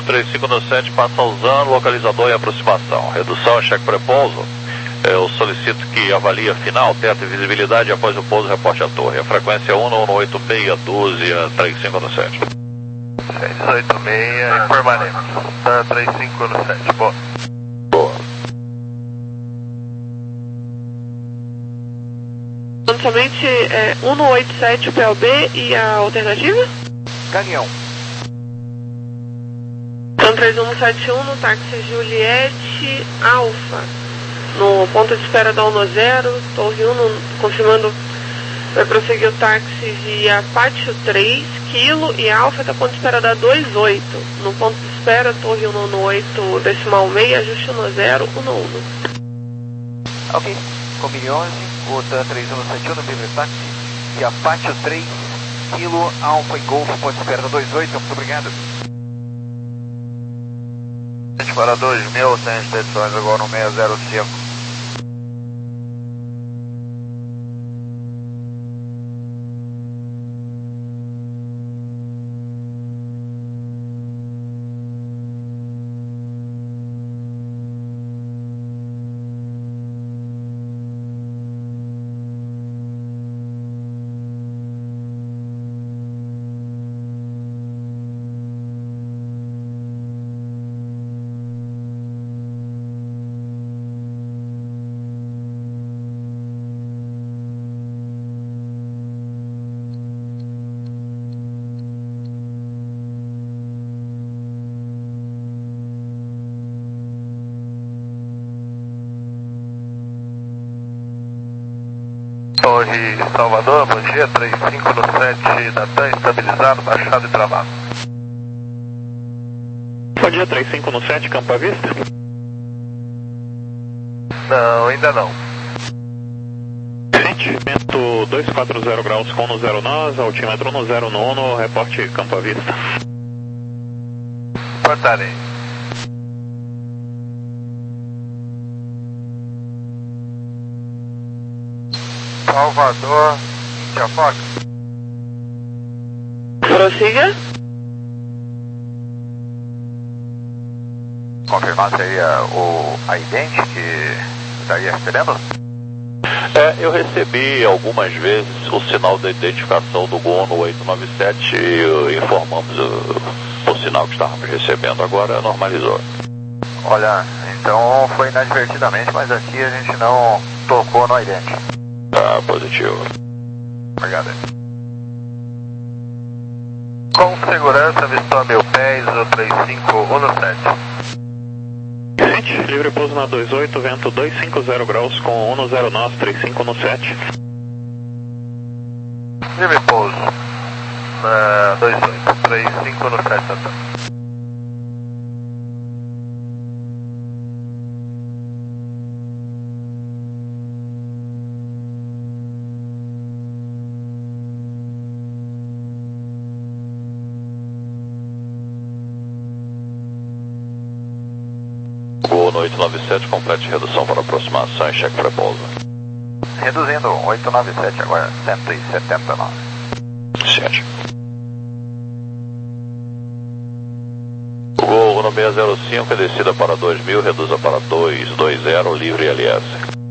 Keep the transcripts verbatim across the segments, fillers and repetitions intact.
três cinco no sete, passa usando, localizador em aproximação. Redução, cheque pré-pouso. Eu solicito que avalie a final, teto e visibilidade após o pouso, reporte à torre. A frequência é um um oito seis, dúzia, três cinco no sete. seis oito seis, permanente. Tá, três cinco no sete, boa. Boa. Somente é, um um oito sete o P L B e a alternativa? Caminhão. Então três um sete um no táxi Juliette Alfa. No ponto de espera da Uno Zero, Torre um, confirmando, vai prosseguir o táxi via Pátio três, Kilo e Alfa, até ponto de espera da dois oito. No ponto de espera, Torre um no oito, decimal seis, ajuste Uno Zero, Uno um. Ok, Combine onze, o TAN três um sete um no livre táxi, via Pátio três, Kilo, Alfa e Golf, ponto de espera da dois oito, muito obrigado. Para dois mil, sem extensões agora no seis zero cinco. Torre Salvador, bom dia, três cinco no sete da TAN, estabilizado, baixado e travado. Bom dia, três cinco no sete, Campo à Vista? Não, ainda não. Vento dois quatro zero graus com no zero nós, altímetro no zero nono, reporte Campo à Vista. Portarei. Salvador, Índia Fox. Prossiga. Confirmar se aí o, a idente que estaria recebendo? É, eu recebi algumas vezes o sinal da identificação do Gol no oito nove sete e informamos o, o sinal que estávamos recebendo. Agora normalizou. Olha, então foi inadvertidamente, mas aqui a gente não tocou no idente. Ah, positivo. Obrigado. Com segurança, avistou a mil pés, o três cinco um no sete. Livre pouso na dois oito, vento dois cinco zero graus com um no zero nós, três cinco no sete. Livre pouso na dois oito, três cinco no sete, Santana. Gol no oito nove sete, complete redução para aproximação e cheque pré-pouso. Reduzindo, oito nove sete agora, cento e setenta e nove. sete. Gol no seis zero cinco, descida para dois mil, reduza para dois dois zero, livre L S.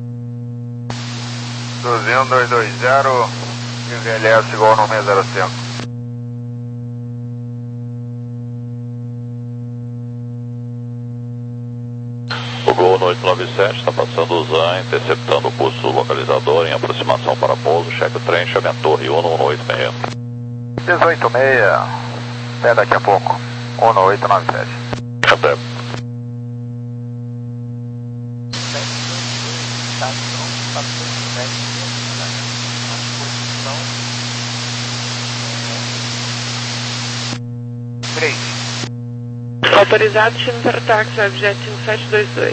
Reduzindo, dois dois zero, livre L S, Gol no seis zero cinco. O Gol no oito nove sete está passando o Z A N, interceptando o curso localizador em aproximação para pouso, cheque o trem, chame a torre um um oito seis. dezoito seis, até daqui a pouco, um no oito nove sete. Até. três. Autorizado, time para o táxi, objeto cinco sete dois dois.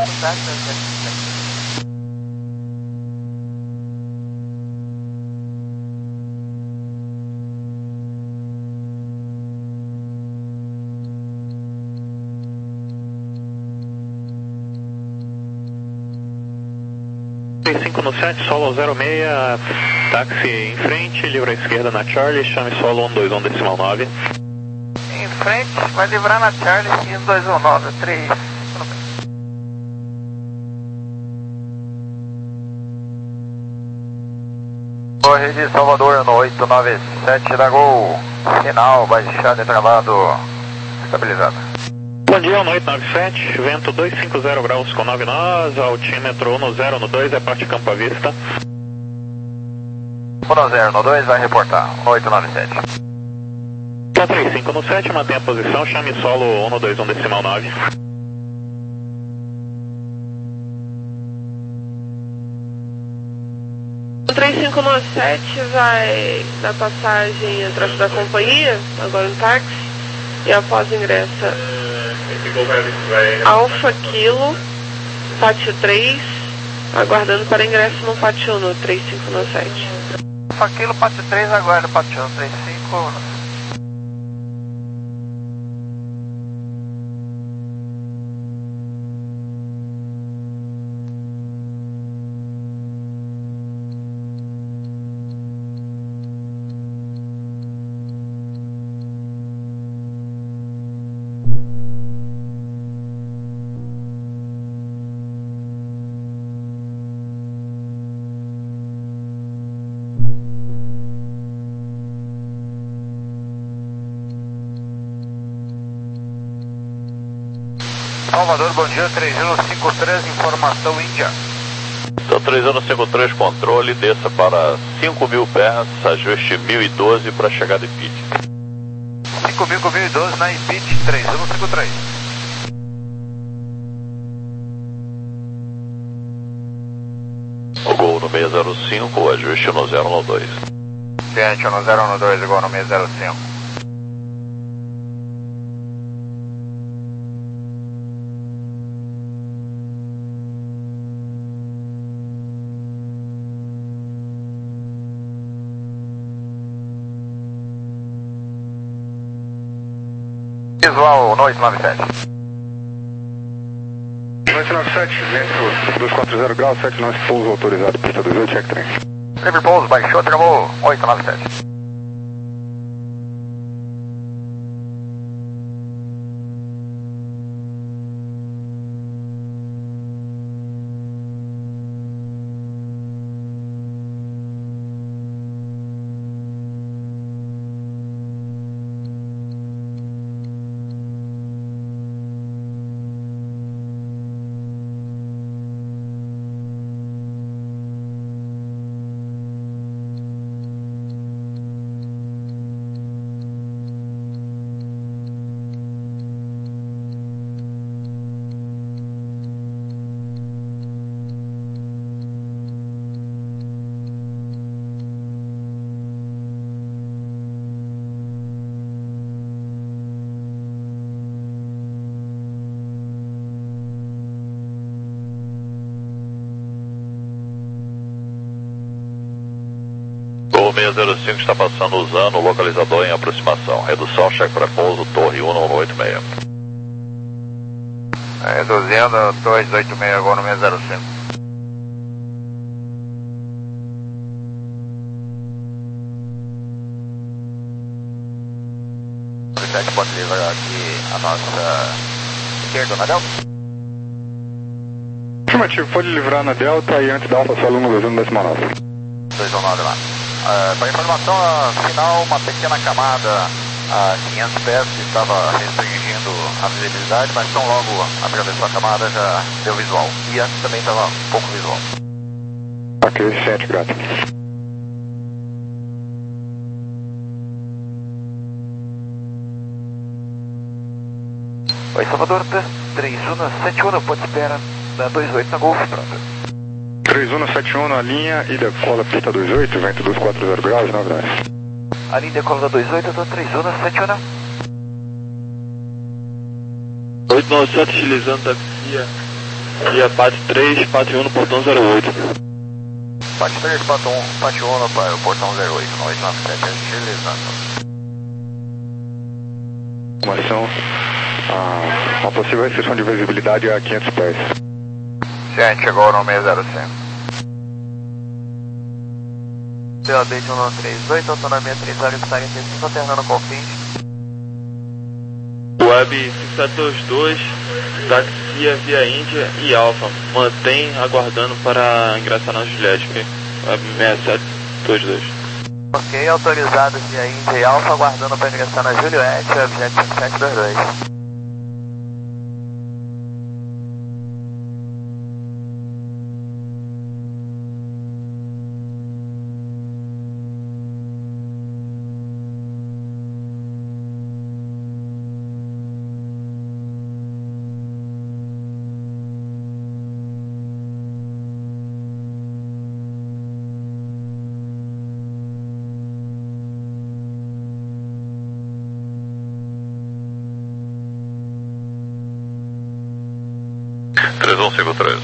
três cinco no sete, solo zero seis, táxi em frente, livre à esquerda na Charlie, chame solo um dois um decimal nove. Em frente, vai livrar na Charlie e dois um nove, três. Torre de Salvador no oito nove sete da Gol, final, baixada e travado, estabilizado. Bom dia, no oito nove sete, vento duzentos e cinquenta graus com nove nós, altímetro um zero no dois, é parte Campo à Vista. um zero no dois, vai reportar, no oito nove sete. Tá três cinco no sete, mantém a posição, chame solo um no dois um decimal nove. O três cinco nove sete vai dar passagem atrás da companhia, agora no táxi, e após ingressa Alfa Kilo, pátio três, aguardando para ingresso no pátio um no três cinco nove sete. Alfa Kilo, pátio três, aguarda pátio um, três cinco. Salvador, bom dia, três um cinco três, informação Índia. Então, três um cinco três, controle, desça para cinco mil pés, ajuste mil e doze para chegada em pit. cinco mil com mil e doze na Impit, três um cinco três. O Gol no seis zero cinco, o ajuste no zero no dois. Ciente, no zero no dois, igual no seis zero cinco. Visual no oito nove sete. oito nove sete, vento duzentos e quarenta graus, sete nove, pouso autorizado, pista dois oito, check trem. Livre pouso, baixou, travou, oito nove sete. O seis zero cinco está passando usando o localizador em aproximação. Redução, cheque para pouso, torre um no oito seis. Reduzindo, dois oito seis, agora no seis zero cinco. sete pode livrar aqui a nossa esquerda na Delta. Afirmativo, pode livrar na Delta e antes da Alfa Solo um dois um decimal nove. dois um nove lá. Uh, para informação final, uma pequena camada a quinhentos pés que estava restringindo a visibilidade, mas tão logo atravessou a camada já deu visual. E antes também estava pouco visual. Ok, sete, graças. Oi, Salvador, três um sete um, pode espera da dois oito na Golf, pronto. três um sete um na linha e decola pista dois oito, vento duzentos e quarenta graus, nove nove. A linha decola da dois oito, eu tô três um sete um. oito nove sete, utilizando taxia, e a pátio três, pátio um no portão zero oito. Pátio três, pátio um, pátio um no portão zero oito, no oito nove sete, utilizando. Informação, ah, uma possível restrição de visibilidade a quinhentos pés. Gente, chegou no seis zero cinco. P O B de um três oito, autonomia três horas e quarenta e cinco, alternando com o fim. Web cinco sete dois dois, taxia via Índia e Alfa. Mantém aguardando para ingressar na Juliette, Web seis sete dois dois. Ok, autorizado via Índia e Alfa, aguardando para ingressar na Juliette, Web cinco sete dois dois. três um cinco três.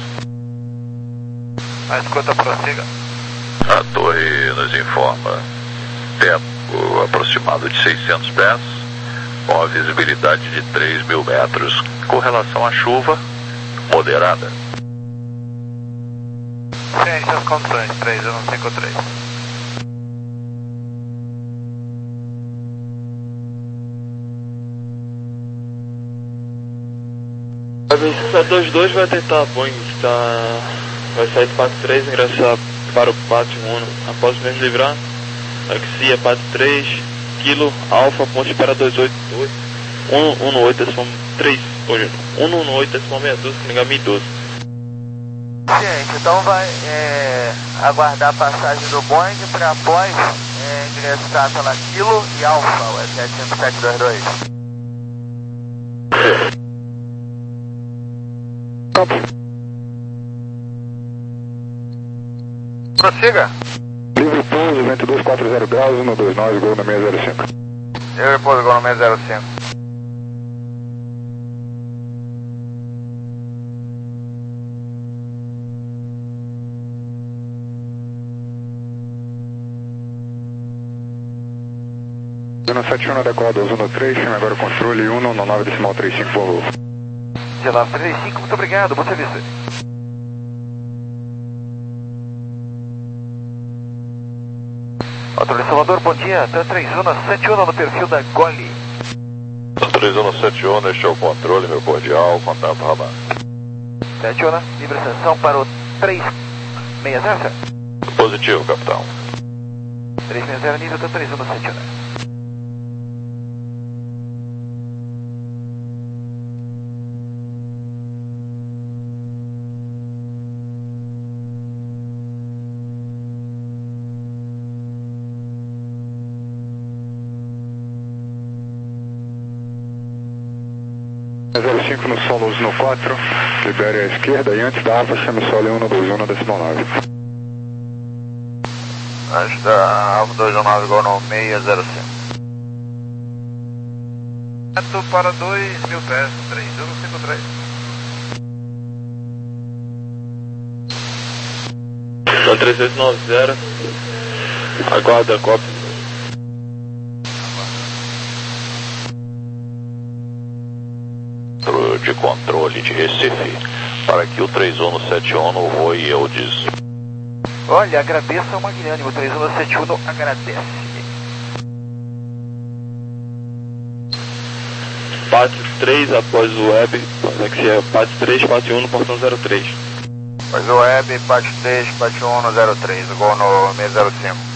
A escuta, prossiga. A torre nos informa tempo aproximado de seiscentos pés, com a visibilidade de três mil metros, com relação à chuva moderada. Ciente as condições, três um cinco três. A cinco sete dois dois vai tentar a Boeing, tá, vai sair do Pátio três e ingressar para o Pátio um. Após mesmo livrar, taxia Pátio três, Kilo, Alfa, ponte espera dois oito dois, um um oito, três, hoje, um um oito, decimal sessenta e dois, ligar mil e doze. Gente, então vai é, aguardar a passagem do Boeing para após é, ingressar pela Kilo e Alfa, o S sete cinco sete dois dois. Prossiga. Livre pouso, vento dois quatro zero graus, um dois nove, gol na seis zero cinco. Eu repouso gol no seis zero cinco. Zona sete um adequado ao Zona três, chama agora o controle um nove decimal trinta e cinco, por favor. dezenove trinta e cinco, muito obrigado, bom serviço. Autor Salvador, bom dia, T três um sete um no perfil da Goli. três um sete um, este é o controle, meu cordial, contato Raban. sete um, livre ascensão para o três seis zero. Positivo, capitão. três seis zero, nível T três um sete um. zero cinco no solo no quatro, libere à esquerda e antes da Alfa chame solo um dois um decimal nove. Antes da Alfa dois um nove, gol no seis zero cinco. Reto para dois mil pés, três um cinco três. Então três oito nove zero, aguarda a cópia. De controle de Recife, para que o três um sete um no voe Eudes. Olha, agradeça ao magnânimo, três um sete um agradece. Pátio três após o web, taxia Pátio três, Pátio um no portão zero três. Pois o web, Pátio três, Pátio um no zero três, gol no seis zero cinco.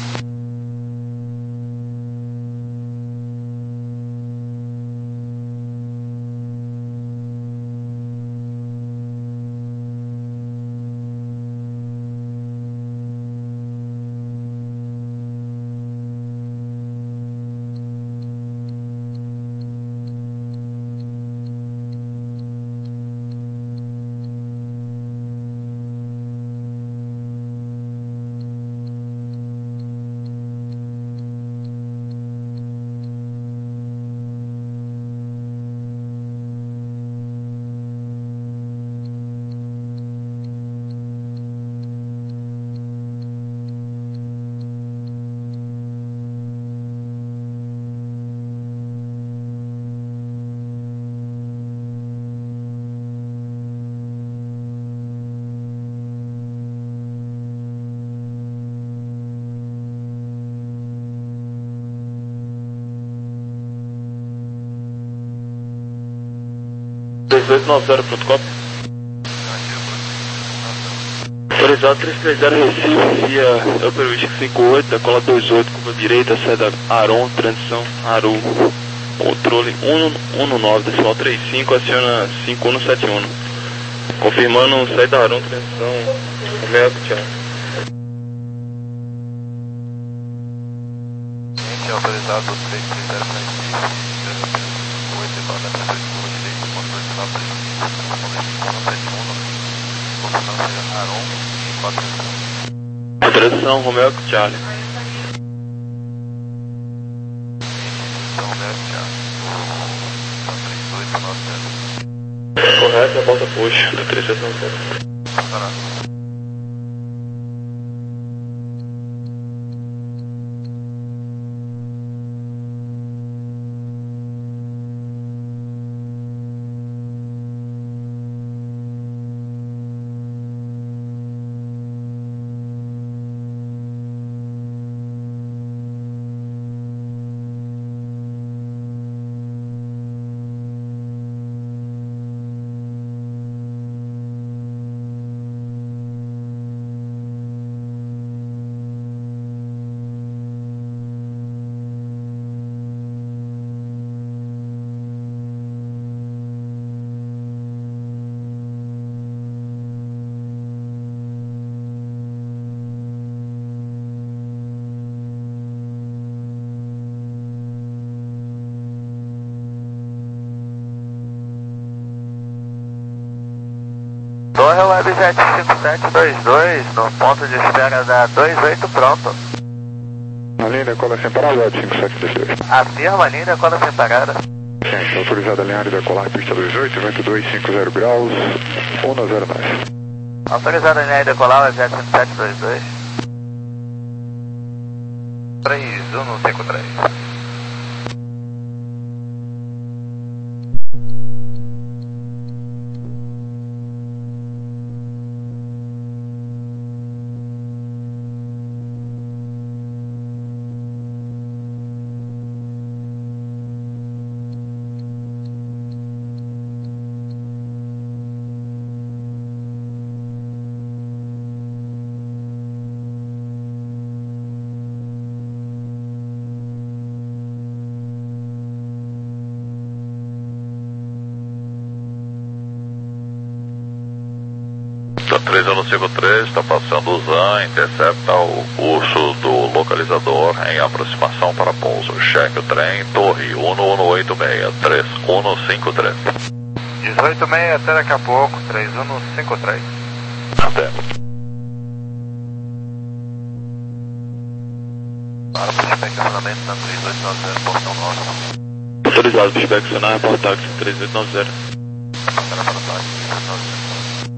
três oito nove zero, pronto, copy. Autorizado três três zero Recife, via Upper Whisky cinco oito, decola dois oito, curva direita, saída Aron, transição Aru, controle um um nove, decimal trinta e cinco, aciona cinco um sete um. Confirmando saída Aron, transição Romeo Thiago. Gente, autorizado três três zero Recife, oito, decola da três curva direita, controle decimal trinta e cinco, cinco um sete um, confirmando saída Aron. Transição Romeo Charlie. Correto, a volta push do três sete nove zero. Torre Webjet cinco sete dois dois, no ponto de espera da dois oito, pronto. Na linha decola sem parar, Web cinco sete dois dois. Afirma a linha decola sem parada. Sim, autorizada a linha de decolar, pista dois oito, vento dois cinco zero graus, um zero nove. Autorizada a linha de decolar, Webjet cinco sete dois dois. três um cinco três. três um cinco três, está passando o Zan, intercepta o curso do localizador em aproximação para pouso. Cheque o trem, torre um um oito seis, três um cinco três. dezoito seis, até daqui a pouco, três um cinco três. Até. Para o pushback de acionamento na três oito nove zero, portão norte. Autorizado, pushback acionar, report táxi três oito nove zero. Para para o táxi, três oito nove zero.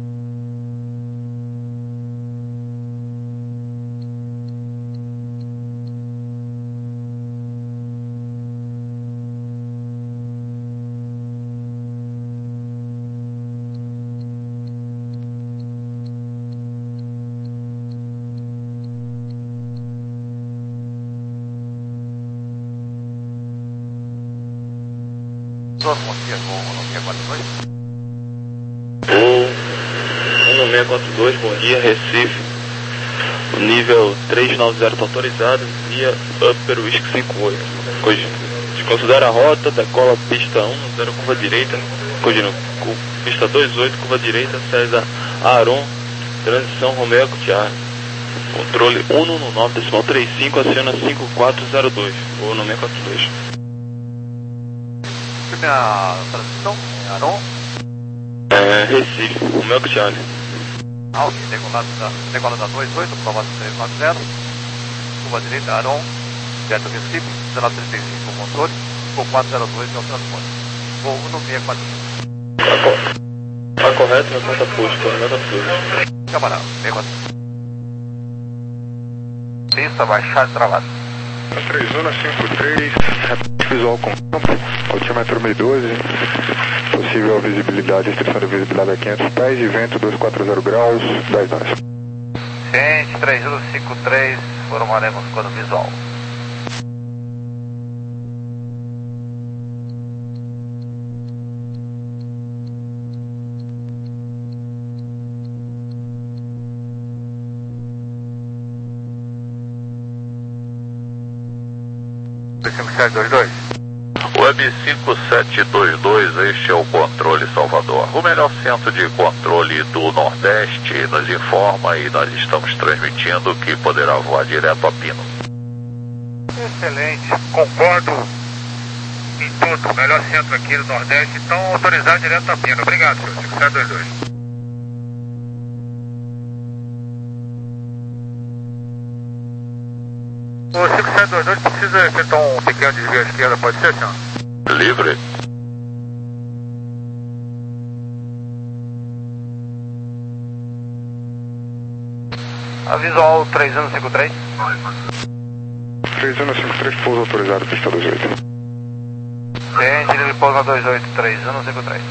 um seis quatro dois, bom dia, Recife. O nível trezentos e noventa está autorizado, via Upper Whisky cinco oito. Desconsidera a rota, decola pista um zero, curva direita, continua, pista dois oito, curva direita, saída Aron, transição Romeo Charlie. Controle um um nove, decimal trinta e cinco, aciona cinco quatro zero dois, ou no seis quatro dois. Minha transição, Aron? É, Recife, Romeo Charlie. Alto, decola da dois oito, prova três nove zero, curva direita, Aron, direto Recife, dezenove trinta e cinco, controle, voo quatro zero dois é o transporte. Voo um seis quatro dois. Tá correto, minha conta puxa, seis quatro dois. Camarada, seis quatro dois. Pista baixada e travada. três um cinco três, visual com campo, altímetro mil e doze, possível visibilidade, restrição de visibilidade a quinhentos pés e vento duzentos e quarenta graus, dez nós. Ciente, três um cinco três, formaremos quando visual. cinco sete dois dois. Web cinco sete dois dois, este é o Controle Salvador. O melhor centro de controle do Nordeste nos informa e nós estamos transmitindo que poderá voar direto a Pino. Excelente, concordo em tudo. Melhor centro aqui do Nordeste, então autorizado direto a Pino. Obrigado, senhor. cinco sete dois dois. O cinco sete dois dois precisa efetuar um pequeno desvio à esquerda, pode ser, senhor? Livre. Visual três um cinco três. três um cinco três, pouso autorizado, pista dois oito. Tente, livre pouso na dois oito, três um cinco três.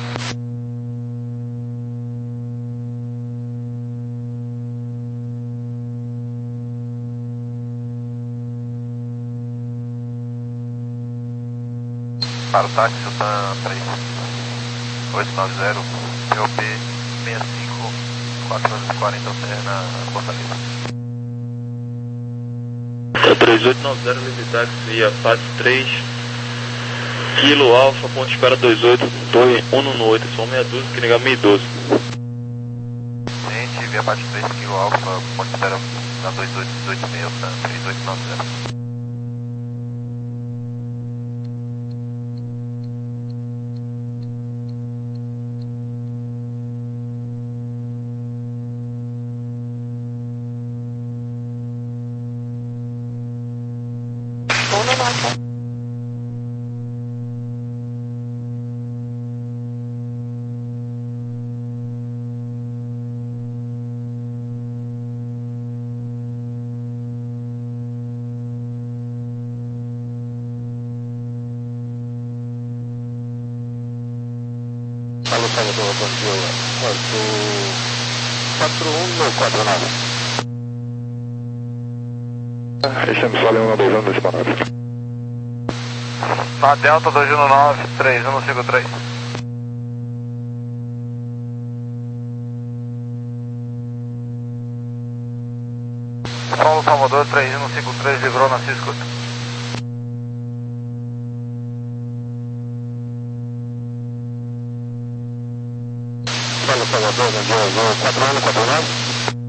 Para o táxi, Sultan três oito nove zero, P O P seis cinco, quatro horas e quarenta, alterna Fortaleza. três oito nove zero, livre táxi, via F A T três, Kilo Alfa, ponto de espera dois oito, torre um no oito, som meia dúzia, que negar meia doze. Gente, via F A T três, Kilo Alfa, ponto de espera na dois oito, dezoito seis, três oito nove zero. Alô, Salvador, bom dia. quatro um quatro nove. Estamos só Leão dois anos disparado. Na Delta dois um nove, três um cinco três. Solo Salvador três um cinco três, livrou na Cisco. Solo Salvador, bom dia. quatro um quatro nove.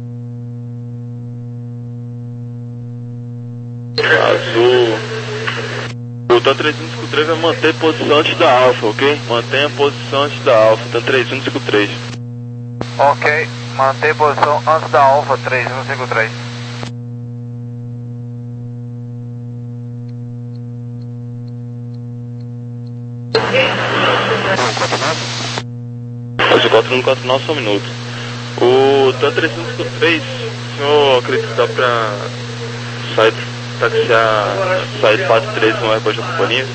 Azul. O Tan três um cinco três vai manter posição antes da Alfa, ok? Mantenha a posição antes da Alfa, Tan três um cinco três. Ok, mantém posição antes da Alfa três um cinco três. Azul quatro um quatro nove, só um minuto. O Tan três um cinco três, o senhor acredita que dá pra sair, taxiar, sair de quatro três no aeroporto da companhia?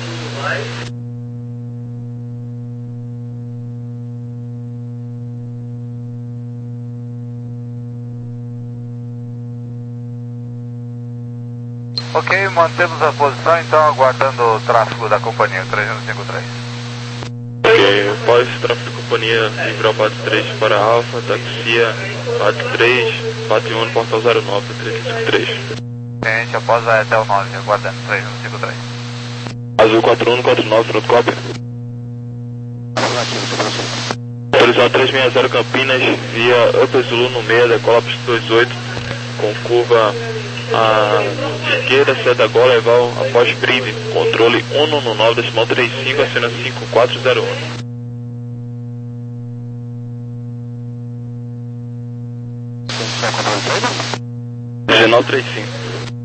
Ok, mantemos a posição, então aguardando o tráfego da companhia, três um cinco três. Ok, após o tráfego da companhia, livrar o P A T três para a Alfa, taxia P A T três, P A T um no portal zero nove, três um cinco três. Gente, após a Etel nove, aguardando, três um cinco três. Azul quatro um quatro nove, minuto cópia. Autorizado três seis zero Campinas, via Upper Zulu no meio, decola para dois oito, com curva à esquerda, seta Gola, Eval, após brinde, controle um no nove, decimal três cinco, acena cinco quatro zero um. Regional trinta e cinco.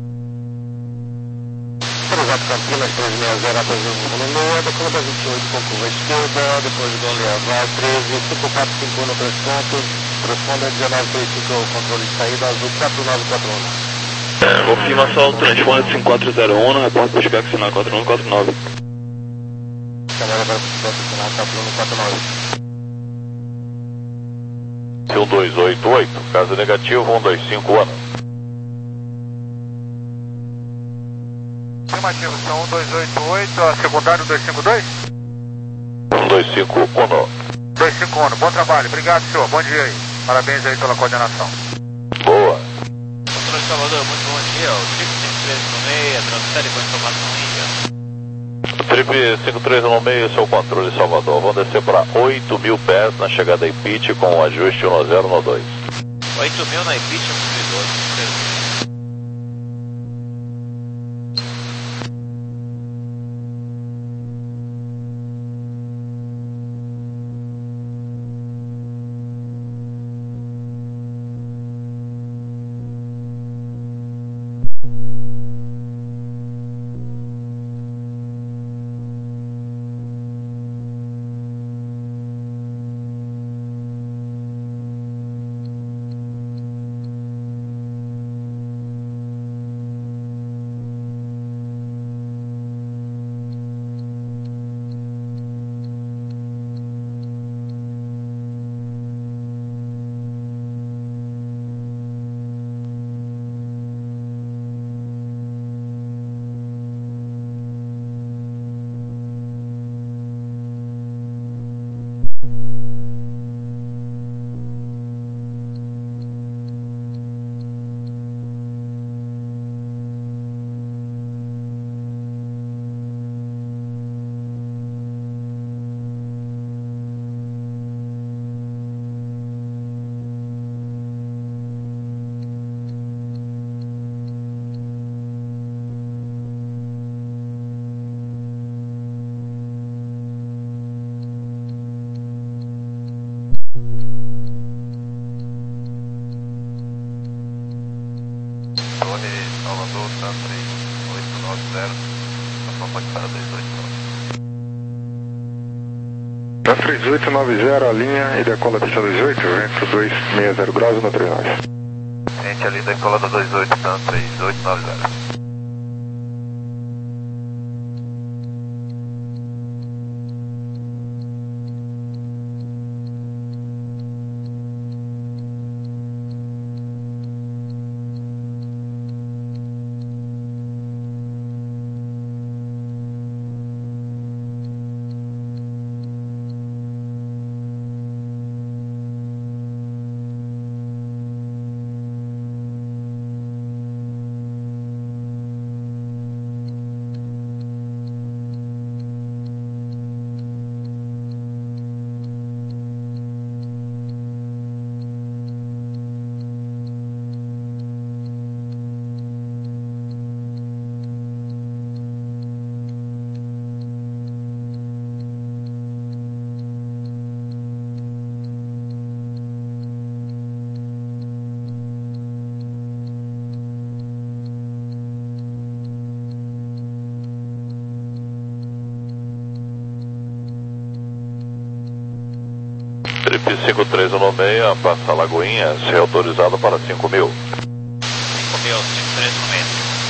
Autorizado Campinas três seis zero, após o no meio, decola para vinte e oito, com curva à esquerda, depois Gola, Eval, treze, cinco quatro cinco um no três pontos, corresponde a dezenove trinta e cinco, controle de saída, Azul quatro nove quatro um. É, confirmação, transponder cinco quatro zero um, repórter para chegar com sinal quatro um quatro nove. Câmera agora para o sinal quatro um quatro nove. um dois oito oito, caso negativo, um dois cinco um. Afirmativo, são um dois oito oito, a secundário dois cinco dois? um dois cinco um. dois cinco um, bom trabalho, obrigado senhor, bom dia aí. Parabéns aí pela coordenação. Boa. Controle Salvador, muito bom dia. O Chico cento e treze no meio, transfere com informação Índia. Trip cinco três no meio, seu controle Salvador. Vão descer para oito mil pés na chegada em pitch com o ajuste um zero no dois. oito mil na pitch, um dois. Salvador, Tantra oito nove zero, pode para dois oito nove. Tantra oito nove zero, a linha e decola pista dois oito, vento dois seis zero graus no trinta e nove. Gente, ali decola da dois oito, Tantra oito nove zero. Trip cinco três no meio, passa Lagoinhas, reautorizado para cinco mil. cinco mil, cinco três no meio.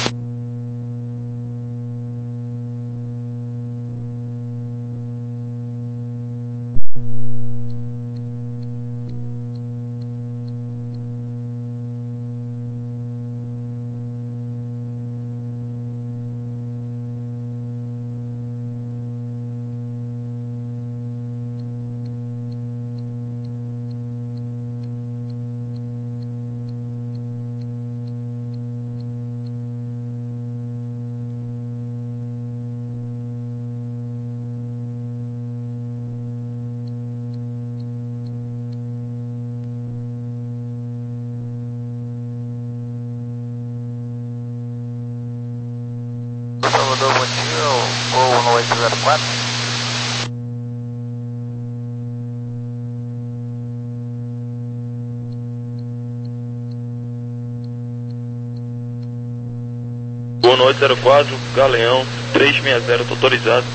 Salvador, bom dia, voo no oito zero quatro. Voo no oito zero quatro, Galeão, três seis zero, autorizado.